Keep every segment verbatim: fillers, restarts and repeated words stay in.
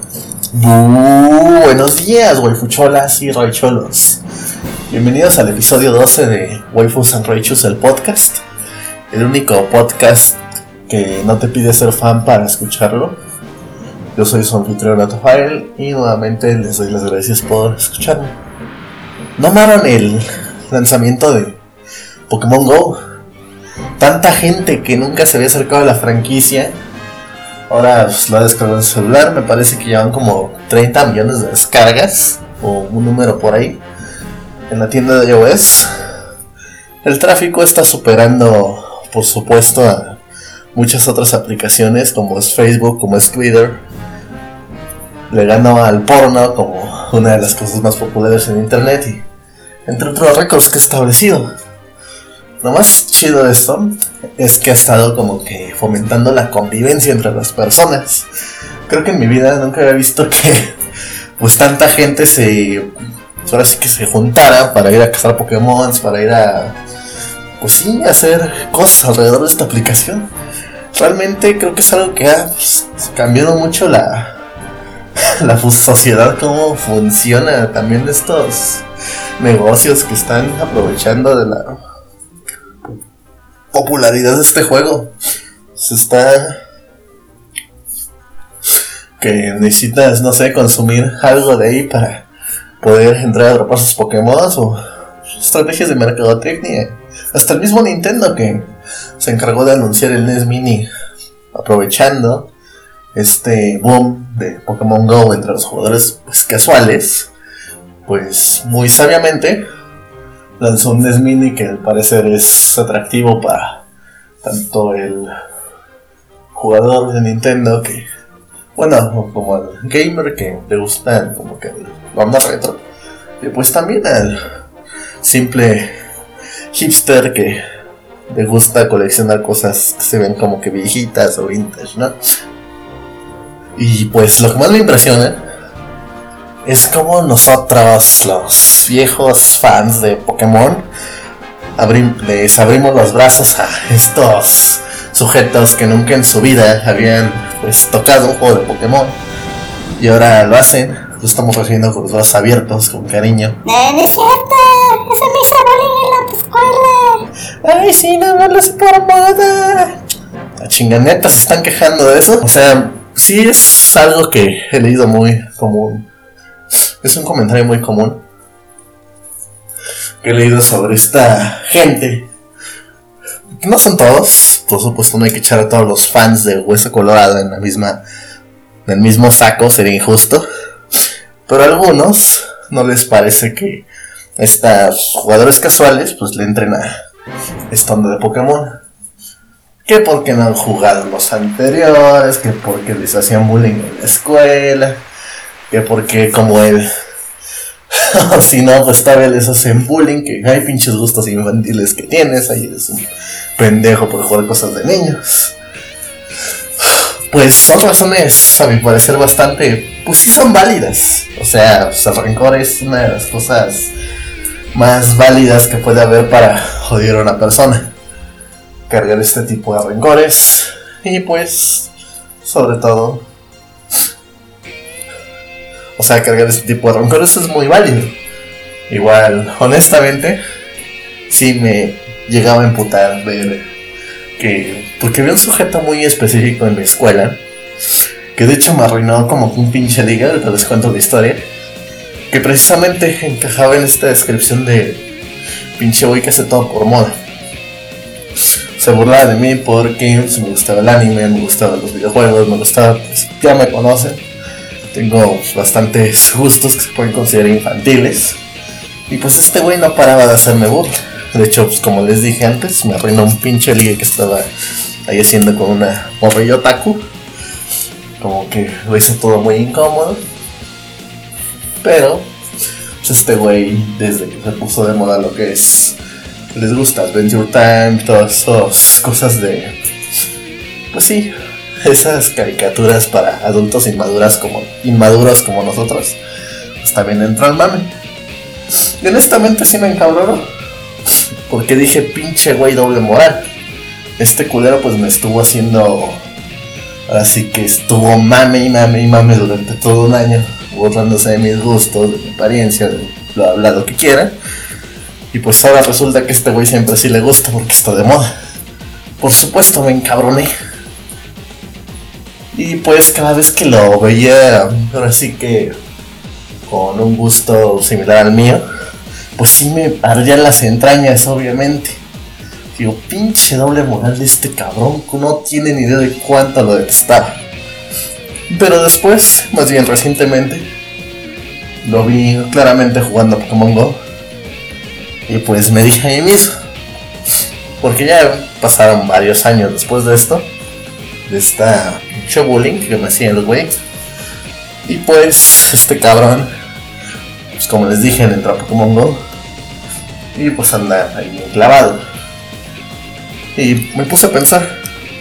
Uh, buenos días, waifucholas y raicholos. Bienvenidos al episodio doce de Waifus and Raichus, el podcast. El único podcast que no te pide ser fan para escucharlo. Yo soy su anfitrión Autofile y nuevamente les doy las gracias por escucharme. ¿No amaron el lanzamiento de Pokémon Go? Tanta gente que nunca se había acercado a la franquicia ahora pues, lo ha descargado en su celular. Me parece que llevan como treinta millones de descargas o un número por ahí en la tienda de iOS. El tráfico está superando, por supuesto, a muchas otras aplicaciones como es Facebook, como es Twitter. Le ganó al porno como una de las cosas más populares en internet y entre otros récords que ha establecido. Lo más chido de esto es que ha estado como que fomentando la convivencia entre las personas. Creo que en mi vida nunca había visto que pues tanta gente se ahora sí que se juntara para ir a cazar Pokémon, para ir a pues sí, hacer cosas alrededor de esta aplicación. Realmente creo que es algo que ha pues, cambiado mucho la la sociedad, cómo funciona también estos negocios que están aprovechando de la popularidad de este juego. Se está que necesitas, no sé, consumir algo de ahí para poder entrar a atrapar sus Pokémon o estrategias de mercadotecnia. Hasta el mismo Nintendo, que se encargó de anunciar el N E S Mini aprovechando este boom de Pokémon Go entre los jugadores pues, casuales, pues muy sabiamente lanzó un N E S Mini que al parecer es atractivo para tanto el jugador de Nintendo que, bueno, como al gamer que le gusta como que la onda retro, y pues también al simple hipster que le gusta coleccionar cosas que se ven como que viejitas o vintage, ¿no? Y pues lo que más me impresiona es como nosotros, los viejos fans de Pokémon, abrim- les abrimos los brazos a estos sujetos que nunca en su vida habían pues tocado un juego de Pokémon y ahora lo hacen. Lo estamos recibiendo con los brazos abiertos, con cariño. No, no es cierto, eso me hizo bullying en la escuela. Ay, sí, no, no es por moda. La chinganeta se están quejando de eso. O sea, sí es algo que he leído muy común. Es un comentario muy común que he leído sobre esta gente. No son todos, por supuesto no hay que echar a todos los fans de Hueso Colorado en la misma, en el mismo saco, sería injusto. Pero a algunos no les parece que estos jugadores casuales pues le entren a esta onda de Pokémon. Que porque no han jugado los anteriores, que porque les hacían bullying en la escuela, que porque como él, o si no, pues todavía les hacen bullying, que hay pinches gustos infantiles que tienes, ahí eres un pendejo por jugar cosas de niños. Pues son razones, a mi parecer, bastante, pues sí son válidas. O sea, pues el rencor es una de las cosas más válidas que puede haber para joder a una persona. Cargar este tipo de rencores y pues, sobre todo, o sea, cargar este tipo de rencores es muy válido. Igual, honestamente, sí me llegaba a emputar ver que, porque había un sujeto muy específico en mi escuela, que de hecho me arruinó como un pinche liga, ahorita les cuento la historia, que precisamente encajaba en esta descripción de pinche güey que hace todo por moda. Se burlaba de mí porque pues, me gustaba el anime, me gustaban los videojuegos, me gustaba, pues ya me conocen, tengo pues, bastantes gustos que se pueden considerar infantiles. Y pues este güey no paraba de hacerme burla. De hecho, pues como les dije antes, me arruinó un pinche ligue que estaba ahí haciendo con una morrilla otaku. Como que lo hizo todo muy incómodo. Pero pues este güey, desde que se puso de moda lo que es, les gusta Adventure Time, todas esas cosas de, pues sí, esas caricaturas para adultos inmaduras como, inmaduros como nosotros, pues también entró al mame. Y honestamente sí me encabronó, porque dije, pinche güey doble moral. Este culero pues me estuvo haciendo Así que estuvo mame y mame y mame durante todo un año, burlándose de mis gustos, de mi apariencia, de bla bla lo que quiera. Y pues ahora resulta que este güey siempre sí le gusta porque está de moda. Por supuesto me encabroné. Y pues cada vez que lo veía, ahora sí que con un gusto similar al mío, pues sí me ardían las entrañas, obviamente. Digo, pinche doble moral de este cabrón, que no tiene ni idea de cuánto lo detestaba. Pero después, más bien recientemente, lo vi claramente jugando a Pokémon Go. Y pues me dije a mí mismo, porque ya pasaron varios años después de esto, de esta pinche bullying que me hacían los güeyes. Y pues este cabrón, pues como les dije, entró a Pokémon Go y pues anda ahí bien clavado. Y me puse a pensar,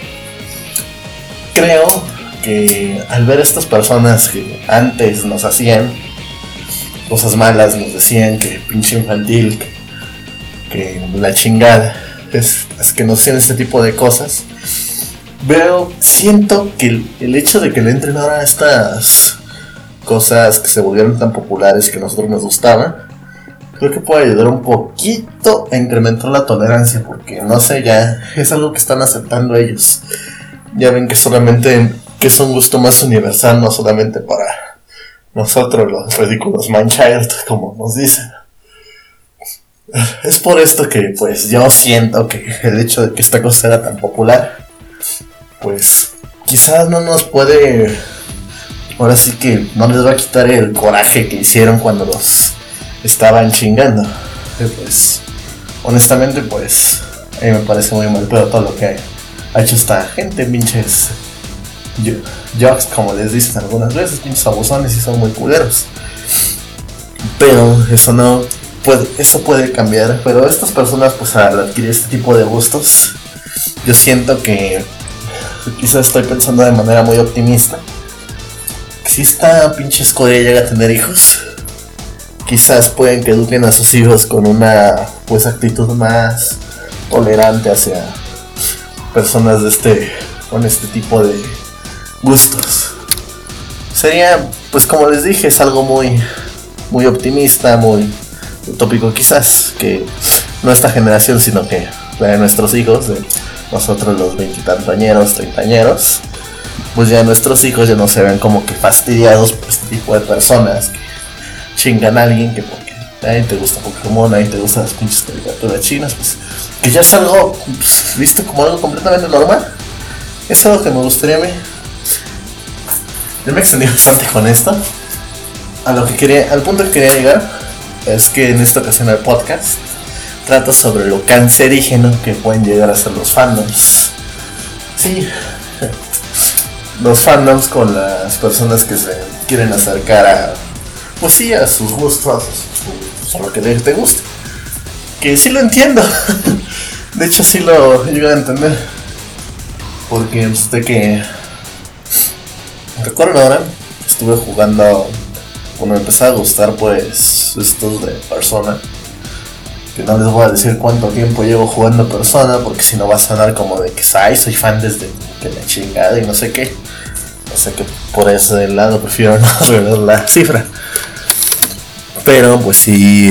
creo que al ver a estas personas que antes nos hacían cosas malas, nos decían que pinche infantil, que, que la chingada, es, es que nos hacían este tipo de cosas, veo, siento que el, el hecho de que le entren ahora estas cosas que se volvieron tan populares que a nosotros nos gustaban, creo que puede ayudar un poquito a incrementar la tolerancia, porque no sé, ya es algo que están aceptando ellos. Ya ven que solamente que es un gusto más universal, no solamente para nosotros los ridículos man-child, como nos dicen. Es por esto que pues yo siento que el hecho de que esta cosa era tan popular, pues quizás no nos puede, ahora sí que no les va a quitar el coraje que hicieron cuando los estaban chingando. Pues honestamente pues a mí me parece muy mal pero todo lo que ha hecho esta gente, pinches jocks, como les dicen algunas veces, pinches abusones, y son muy culeros. Pero eso no puede, eso puede cambiar. Pero estas personas, pues al adquirir este tipo de gustos, yo siento que quizás estoy pensando de manera muy optimista, que si esta pinche escoria llega a tener hijos, quizás pueden que eduquen a sus hijos con una pues actitud más tolerante hacia personas de este, con este tipo de gustos. Sería, pues como les dije, es algo muy muy optimista, muy utópico quizás, que no esta generación, sino que la de nuestros hijos, de nosotros los veintitantañeros, treintañeros, pues ya nuestros hijos ya no se ven como que fastidiados por este tipo de personas que chingan a alguien, que porque a nadie te gusta Pokémon, a nadie te gustan las pinches caricaturas chinas, pues que ya es algo pues, visto como algo completamente normal. Es algo que me gustaría a mí. Yo me extendí bastante con esto. A lo que quería, al punto que quería llegar es que en esta ocasión el podcast trata sobre lo cancerígeno que pueden llegar a ser los fandoms. Sí, los fandoms con las personas que se quieren acercar a, pues sí, a sus gustos, a lo que te guste. Que sí lo entiendo. De hecho sí lo llego a entender. Porque usted que recuerdo ahora, estuve jugando cuando me empezó a gustar pues estos de Persona, que no les voy a decir cuánto tiempo llevo jugando Persona, porque si no va a sonar como de que ay, soy fan desde que la chingada y no sé qué. O sea que por ese lado prefiero no revelar la cifra. Pero pues sí,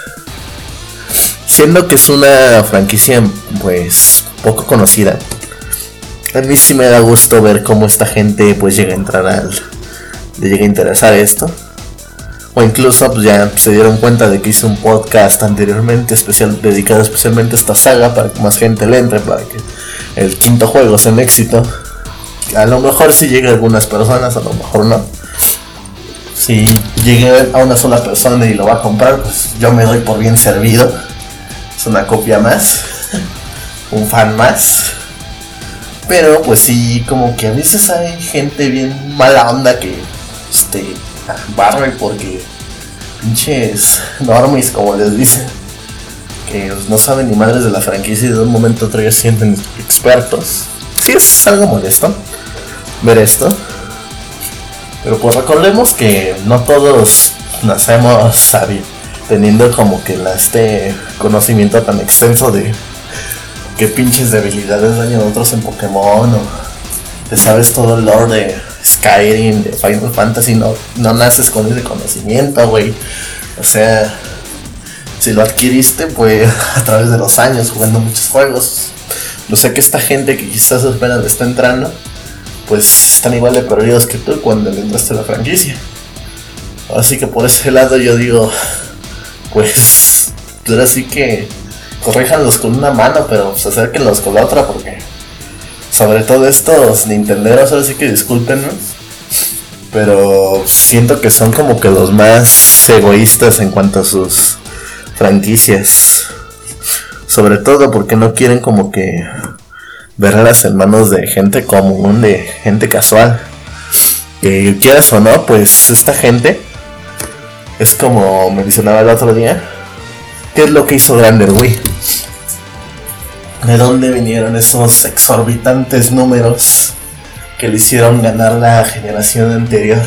siendo que es una franquicia pues poco conocida, a mí sí me da gusto ver cómo esta gente pues llega a entrar al, le llega a interesar esto. O incluso pues ya se dieron cuenta de que hice un podcast anteriormente especial, dedicado especialmente a esta saga, para que más gente le entre, para que el quinto juego sea un éxito. A lo mejor sí llega a algunas personas, a lo mejor no. Si llegué a una sola persona y lo va a comprar, pues yo me doy por bien servido. Es una copia más, un fan más. Pero pues sí, como que a veces hay gente bien mala onda que este barre porque pinches normies, como les dicen, que no saben ni madres de la franquicia y de un momento a otro ya se sienten expertos. Sí, es algo molesto ver esto. Pero pues recordemos que no todos nacemos sabiendo, teniendo como que la, este conocimiento tan extenso de qué pinches debilidades dañan a otros en Pokémon, o te sabes todo el lore de Skyrim, de Final Fantasy, no, no naces con ese conocimiento, güey. O sea, si lo adquiriste, pues a través de los años, jugando muchos juegos. Yo sé que esta gente que quizás apenas le está entrando, pues están igual de perdidos que tú cuando le entraste a la franquicia. Así que por ese lado yo digo, pues, ahora sí que corríjanlos con una mano, pero pues acérquenlos con la otra, porque sobre todo estos nintenderos, ahora sí que discúlpenme, pero siento que son como que los más egoístas en cuanto a sus franquicias. Sobre todo porque no quieren como que verlas en manos de gente común, de gente casual. Que quieras o no, pues esta gente es como mencionaba el otro día, ¿qué es lo que hizo grande el Wii? ¿De dónde vinieron esos exorbitantes números que le hicieron ganar la generación anterior?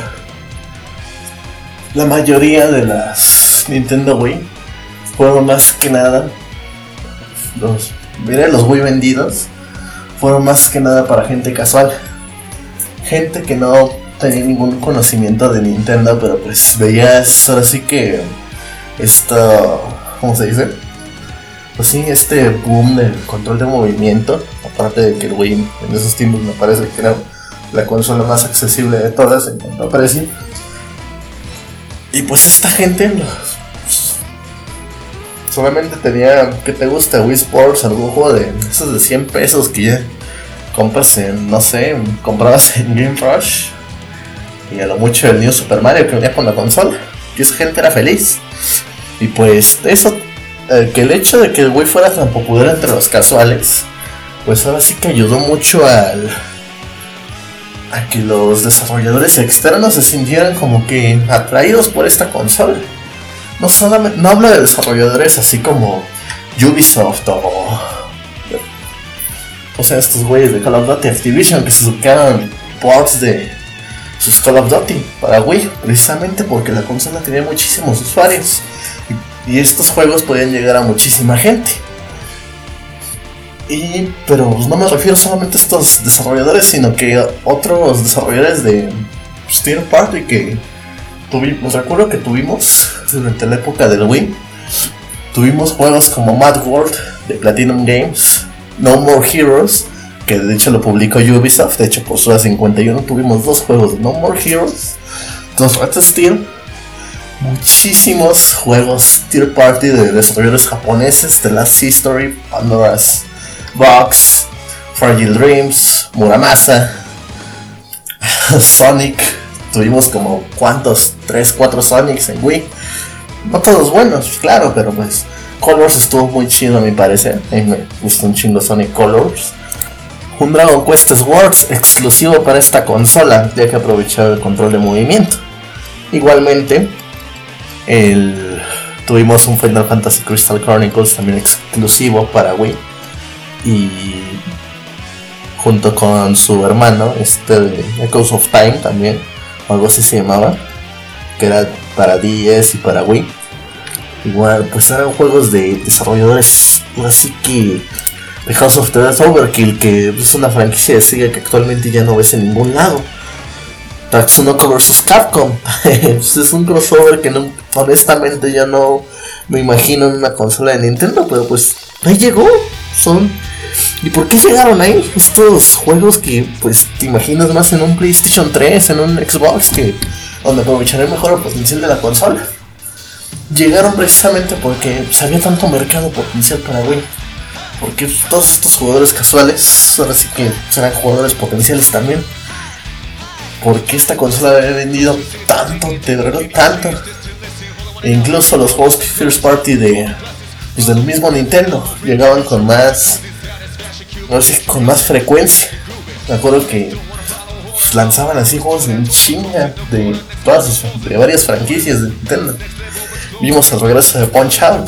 La mayoría de las Nintendo Wii fueron más que nada los, miren, los Wii vendidos fueron más que nada para gente casual, gente que no tenía ningún conocimiento de Nintendo, pero pues veías ahora sí que esto, ¿cómo se dice? Pues sí, este boom del control de movimiento, aparte de que el Wii en esos tiempos me parece que era la consola más accesible de todas en cuanto a precio. Y pues esta gente pues, solamente tenía, ¿qué te gusta? Wii Sports, algún juego de esos de cien pesos que ya compras en, no sé, comprabas en Game Rush, y a lo mucho el New Super Mario que venía con la consola, y esa gente era feliz. Y pues eso, eh, que el hecho de que el Wii fuera tan popular entre los casuales, pues ahora sí que ayudó mucho al a que los desarrolladores externos se sintieran como que atraídos por esta consola. No solamente, no hablo de desarrolladores así como Ubisoft o o sea, estos güeyes de Call of Duty, Activision, que se sacaron ports de sus Call of Duty para Wii, precisamente porque la consola tenía muchísimos usuarios y, y estos juegos podían llegar a muchísima gente. Y, pero pues, no me refiero solamente a estos desarrolladores, sino que a otros desarrolladores de pues, Third Party que tuvimos, recuerdo que tuvimos durante la época del Wii, tuvimos juegos como Mad World de Platinum Games, No More Heroes, que de hecho lo publicó Ubisoft, de hecho por Suda cincuenta y uno tuvimos dos juegos de No More Heroes, dos Red Steel, muchísimos juegos Third Party de desarrolladores japoneses, The Last History, Pandora's Box, Fragile Dreams, Muramasa, Sonic, tuvimos como cuantos, tres, cuatro Sonics en Wii, no todos buenos, claro, pero pues Colors estuvo muy chido a mi parecer, a mí me gustó un chingo Sonic Colors. Un Dragon Quest Swords exclusivo para esta consola, ya que aprovechaba el control de movimiento. Igualmente, el... tuvimos un Final Fantasy Crystal Chronicles también exclusivo para Wii. Y junto con su hermano, este de Echoes of Time también, o algo así se llamaba, que era para D S y para Wii. Igual, pues eran juegos de desarrolladores, así que The House of the Dead Overkill, que es una franquicia de Sega que actualmente ya no ves en ningún lado. Tatsunoko versus. Capcom, pues es un crossover que no, honestamente ya no me imagino en una consola de Nintendo, pero pues ahí llegó. Son ¿Y por qué llegaron ahí? Estos juegos que pues te imaginas más en un PlayStation tres, en un Xbox, que donde aprovecharé mejor el potencial de la consola. Llegaron precisamente porque pues, había tanto mercado potencial para Wii. Porque todos estos jugadores casuales, ahora sí que serán jugadores potenciales también. Porque esta consola había vendido tanto, de verdad tanto. E incluso los juegos First Party de, pues, del mismo Nintendo llegaban con más, no sé, con más frecuencia. Me acuerdo que pues, lanzaban así juegos en chinga de todas sus, de varias franquicias de Nintendo. Vimos el regreso de Punch Out,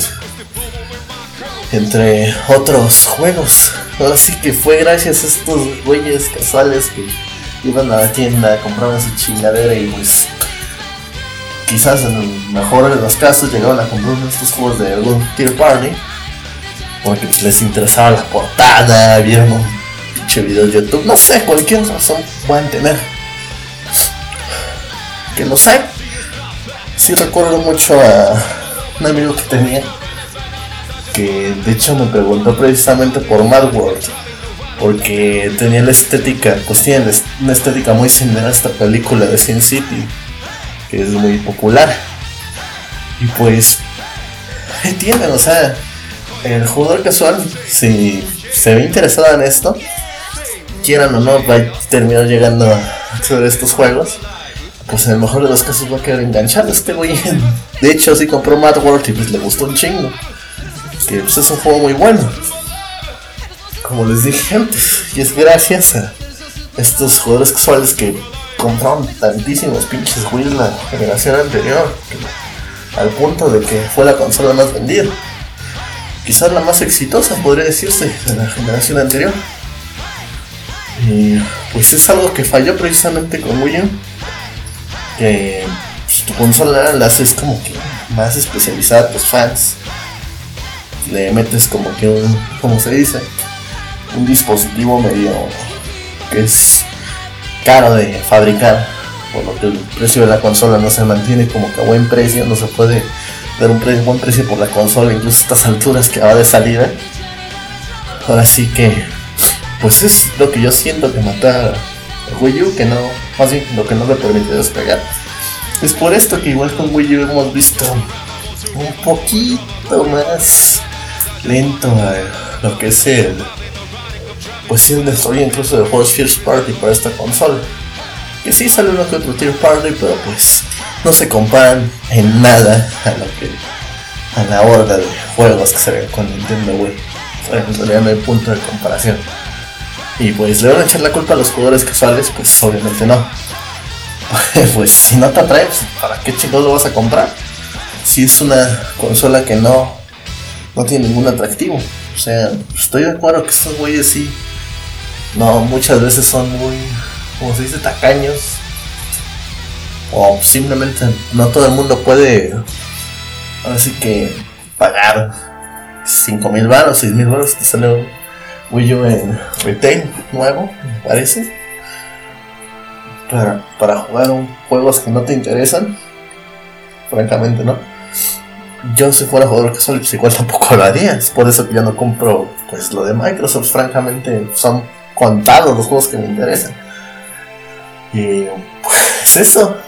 entre otros juegos. Ahora sí que fue gracias a estos güeyes casuales que iban a la tienda, compraban su chingadera y pues quizás en el mejor de los casos llegaban a comprar estos juegos de algún Tier Party porque pues, les interesaba la portada, vieron un pinche video de YouTube, no sé, cualquier razón pueden tener que lo sé. Sí recuerdo mucho a un amigo que tenía, que de hecho me preguntó precisamente por Mad World, porque tenía la estética, pues tiene una estética muy similar a esta película de Sin City, que es muy popular. Y pues ahí tienen, o sea, el jugador casual, si se ve interesado en esto, quieran o no, va a terminar llegando a acceder a estos juegos. Pues en el mejor de los casos va a quedar enganchado este güey. De hecho, sí compró Mad World y pues le gustó un chingo, que pues es un juego muy bueno, como les dije antes. Y es gracias a estos jugadores casuales que compraron tantísimos pinches Wii la generación anterior, que, al punto de que fue la consola más vendida, quizás la más exitosa podría decirse de la generación anterior. Y pues es algo que falló precisamente con Wii U, que pues, tu consola la haces como que más especializada a tus fans, le metes como que un, como se dice, un dispositivo medio que es caro de fabricar, por lo que el precio de la consola no se mantiene como que a buen precio, no se puede dar un pre- buen precio por la consola, incluso a estas alturas que va de salida. Ahora sí que pues es lo que yo siento que mata a Wii U, que no, más bien lo que no le permite despegar. Es por esto que igual con Wii U hemos visto un poquito más lento a lo que es el, pues sí, el desarrollo incluso de juegos First Party para esta consola. Que sí sale uno que otro Tier Party, pero pues no se comparan en nada a lo que a la horda de juegos que se ven con Nintendo Wii. O sea, en realidad no hay punto de comparación. Y pues le van a echar la culpa a los jugadores casuales, pues obviamente no. Pues si no te atrae, pues, ¿para qué chicos lo vas a comprar? Si es una consola que no, no tiene ningún atractivo. O sea, estoy de acuerdo que estos güeyes sí, no, muchas veces son muy, como se dice, tacaños. O simplemente no todo el mundo puede, ahora sí que pagar cinco mil baros, seis mil baros, te sale un Wii U en retail nuevo, me parece, para, para jugar un, juegos que no te interesan. Francamente no. Yo si fuera jugador casual pues igual tampoco lo haría. Es por eso que yo no compro pues lo de Microsoft. Francamente son contados los juegos que me interesan. Y pues eso.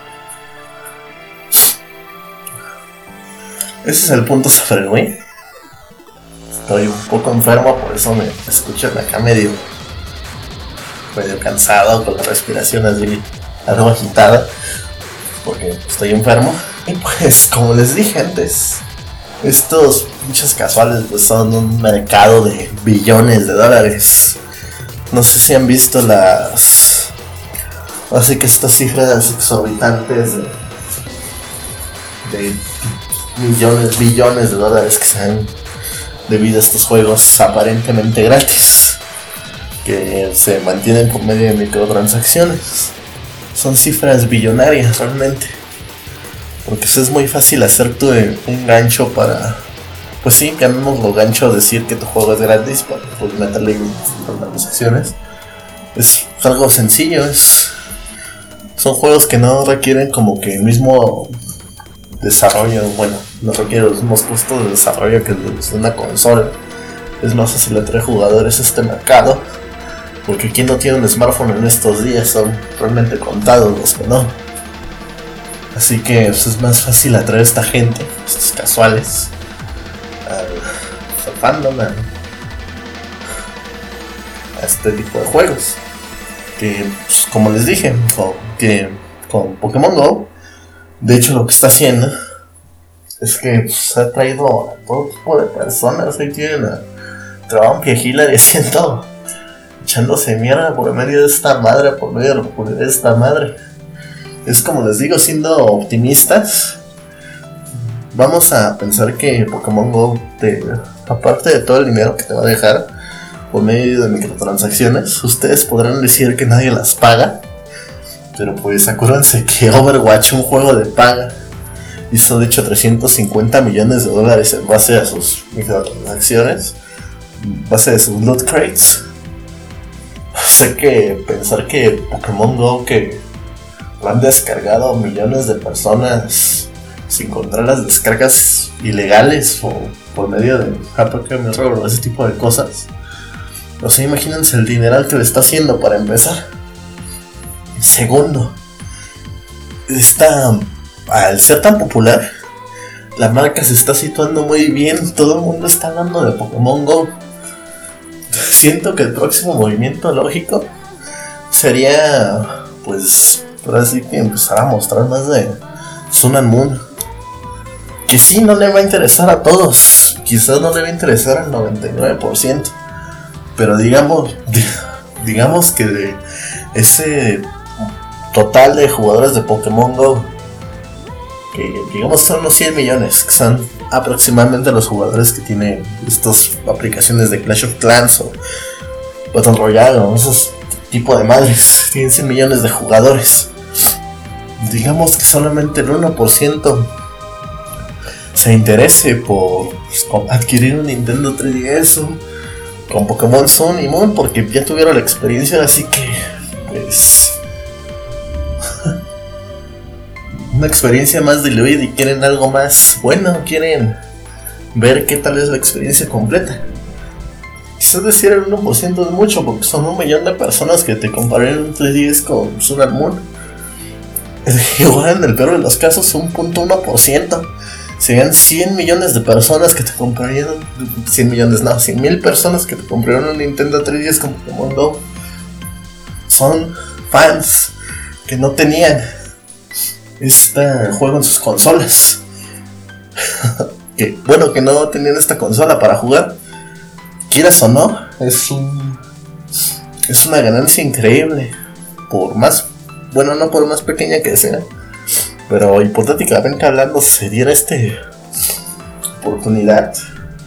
Ese es el punto sobre el Wii. Estoy un poco enfermo, por eso me escuchan acá medio medio cansado, con la respiración así algo agitada, porque estoy enfermo. Y pues como les dije antes, estos pinches casuales pues son un mercado de billones de dólares. No sé si han visto las, así que estas cifras exorbitantes de, de millones, billones de dólares que se han debido a estos juegos aparentemente gratis, que se mantienen por medio de microtransacciones. Son cifras billonarias realmente, porque es muy fácil hacer tu un gancho para, pues sí, llamémoslo gancho, decir que tu juego es gratis para pues, meterle microtransacciones. Es algo sencillo, es son juegos que no requieren como que el mismo desarrollo, bueno, no requiere los mismos costos de desarrollo que los de una consola. Es más fácil atraer jugadores a este mercado, porque quien no tiene un smartphone en estos días, son realmente contados los que no. Así que pues, es más fácil atraer a esta gente, estos casuales, al, al fandom, a, a este tipo de juegos. Que pues, como les dije, con, que con Pokémon Go, de hecho lo que está haciendo es que pues, ha traído a todo tipo de personas. Ahí tienen a Trump y a Hillary haciendo, echándose mierda por medio de esta madre, por medio de la popularidad de esta madre. Es como les digo, siendo optimistas, vamos a pensar que Pokémon Go, te, aparte de todo el dinero que te va a dejar por medio de microtransacciones, ustedes podrán decir que nadie las paga, pero pues acuérdense que Overwatch, un juego de paga, hizo de hecho trescientos cincuenta millones de dólares en base a sus microtransacciones, en base a sus loot crates. sé que pensar que Pokémon Go, que lo han descargado millones de personas sin contar las descargas ilegales o por medio de Apple Camera o ese tipo de cosas. O sea, imagínense el dineral que le está haciendo para empezar. Segundo, está, al ser tan popular, la marca se está situando muy bien. Todo el mundo está hablando de Pokémon Go. Siento que el próximo movimiento lógico sería, pues, por así que empezar a mostrar más de Sun and Moon. Que sí, no le va a interesar a todos. Quizás no le va a interesar al noventa y nueve por ciento. Pero digamos, digamos que de ese total de jugadores de Pokémon Go, que digamos son unos cien millones, que son aproximadamente los jugadores que tienen estas aplicaciones de Clash of Clans o Battle Royale o esos tipo de madres, tienen cien millones de jugadores. Digamos que solamente el uno por ciento se interese por adquirir un Nintendo tres D S con Pokémon Sun y Moon, porque ya tuvieron la experiencia, así que pues una experiencia más diluida y quieren algo más bueno, quieren ver qué tal es la experiencia completa. Quizás decir el uno por ciento es mucho, porque son un millón de personas que te comprarían un tres D S con Sun and Moon. Igual en el peor de los casos un punto uno por ciento. Serían cien millones de personas que te comprarían, cien millones, no, cien mil personas que te comprarían un Nintendo tres D S con Pokémon Go. Son fans que no tenían este juego en sus consolas. Que bueno, que no tenían esta consola para jugar. Quieras o no, es un es una ganancia increíble. Por más, bueno, no por más pequeña que sea, pero hipotéticamente hablando, se diera esta oportunidad.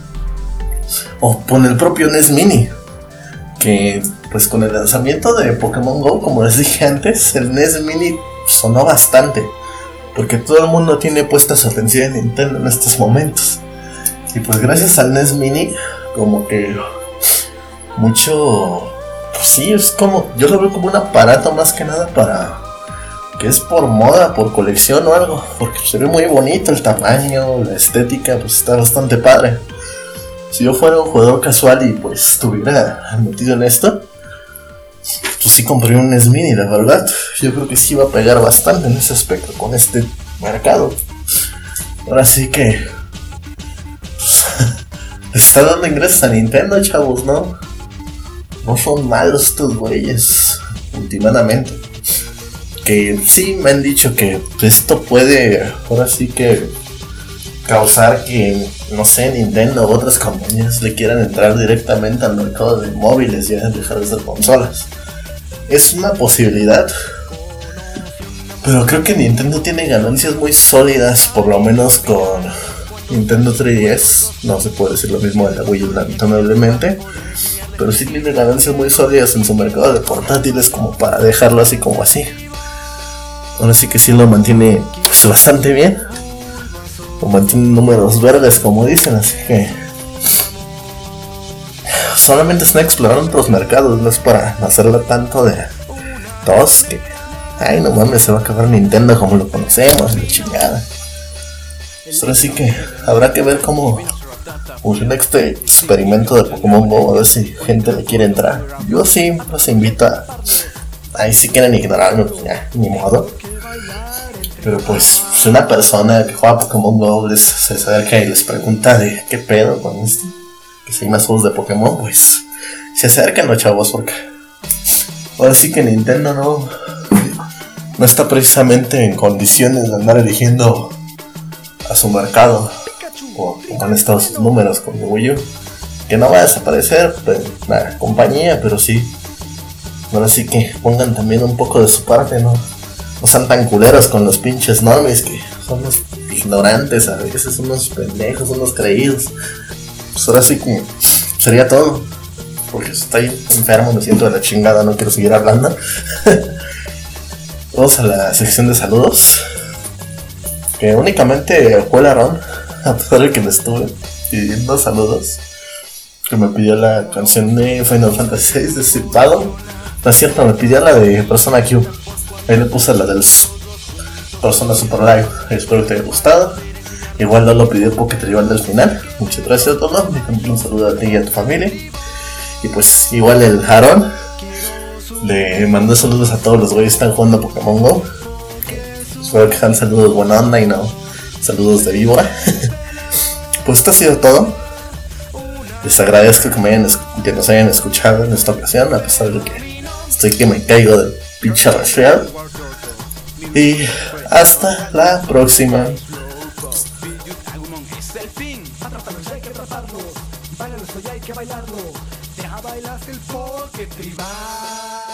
O con el propio N E S Mini, que pues con el lanzamiento de Pokémon Go, como les dije antes, el N E S Mini sonó bastante, porque todo el mundo tiene puesta su atención en Nintendo en estos momentos. Y pues gracias al N E S Mini, como que mucho, pues sí, es como, yo lo veo como un aparato más que nada para, que es por moda, por colección o algo, porque se ve muy bonito el tamaño, la estética, pues está bastante padre. Si yo fuera un jugador casual y pues estuviera metido en esto, pues sí compraría un N E S Mini, la verdad. Yo creo que sí va a pegar bastante en ese aspecto con este mercado. Ahora sí que pues, está dando ingresos a Nintendo, chavos, ¿no? No son malos estos güeyes últimamente. Que sí me han dicho que esto puede, ahora sí que causar que, no sé, Nintendo u otras compañías le quieran entrar directamente al mercado de móviles y dejar de ser consolas. Es una posibilidad, pero creo que Nintendo tiene ganancias muy sólidas, por lo menos con Nintendo tres D S. No se puede decir lo mismo de la Wii U, lamentablemente, pero sí tiene ganancias muy sólidas en su mercado de portátiles como para dejarlo así como así. Ahora sí que sí lo mantiene pues, bastante bien. Lo mantiene en números verdes, como dicen, así que solamente están explorando otros mercados, no es para hacerlo tanto de tos que, ay no mames, se va a acabar Nintendo como lo conocemos, la chingada. Pues ahora sí que habrá que ver cómo funciona este experimento de Pokémon Go, a ver si gente le quiere entrar. Yo sí los invito a, ahí si quieren ignorarme, pues ya, ni modo. Pero pues, si una persona que juega Pokémon Go les, se acerca y les pregunta de qué pedo con esto, que si hay más juegos de Pokémon, pues se acercan los chavos, porque ahora sí que Nintendo no, no está precisamente en condiciones de andar eligiendo a su mercado, o como han estado sus números con Wii U, que no va a desaparecer pues, la compañía, pero sí, ahora sí que pongan también un poco de su parte, ¿no? No sean tan culeros con los pinches normies, que son unos ignorantes, a veces unos pendejos, unos creídos. Pues ahora sí que sería todo, porque estoy enfermo, me siento de la chingada, no quiero seguir hablando. Vamos a la sección de saludos, que únicamente fue el Aaron, a pesar de que le estuve pidiendo saludos, que me pidió la canción de Final Fantasy seis de Zip Battle. No es cierto, me pidió la de Persona Q. Ahí le puse la del Persona Super Live. Espero que te haya gustado. Igual no lo pidió porque te igual del final. Muchas gracias a todos. Un saludo a ti y a tu familia. Y pues igual el Jarón le mandó saludos a todos los güeyes que están jugando Pokémon Go. Espero que sean saludos buena onda y no saludos de víbora. Pues esto ha sido todo. Les agradezco que, me hayan, que nos hayan escuchado en esta ocasión, a pesar de que estoy que me caigo del pinche resfriado. Y hasta la próxima. Ya bailaste el Poké Tribal.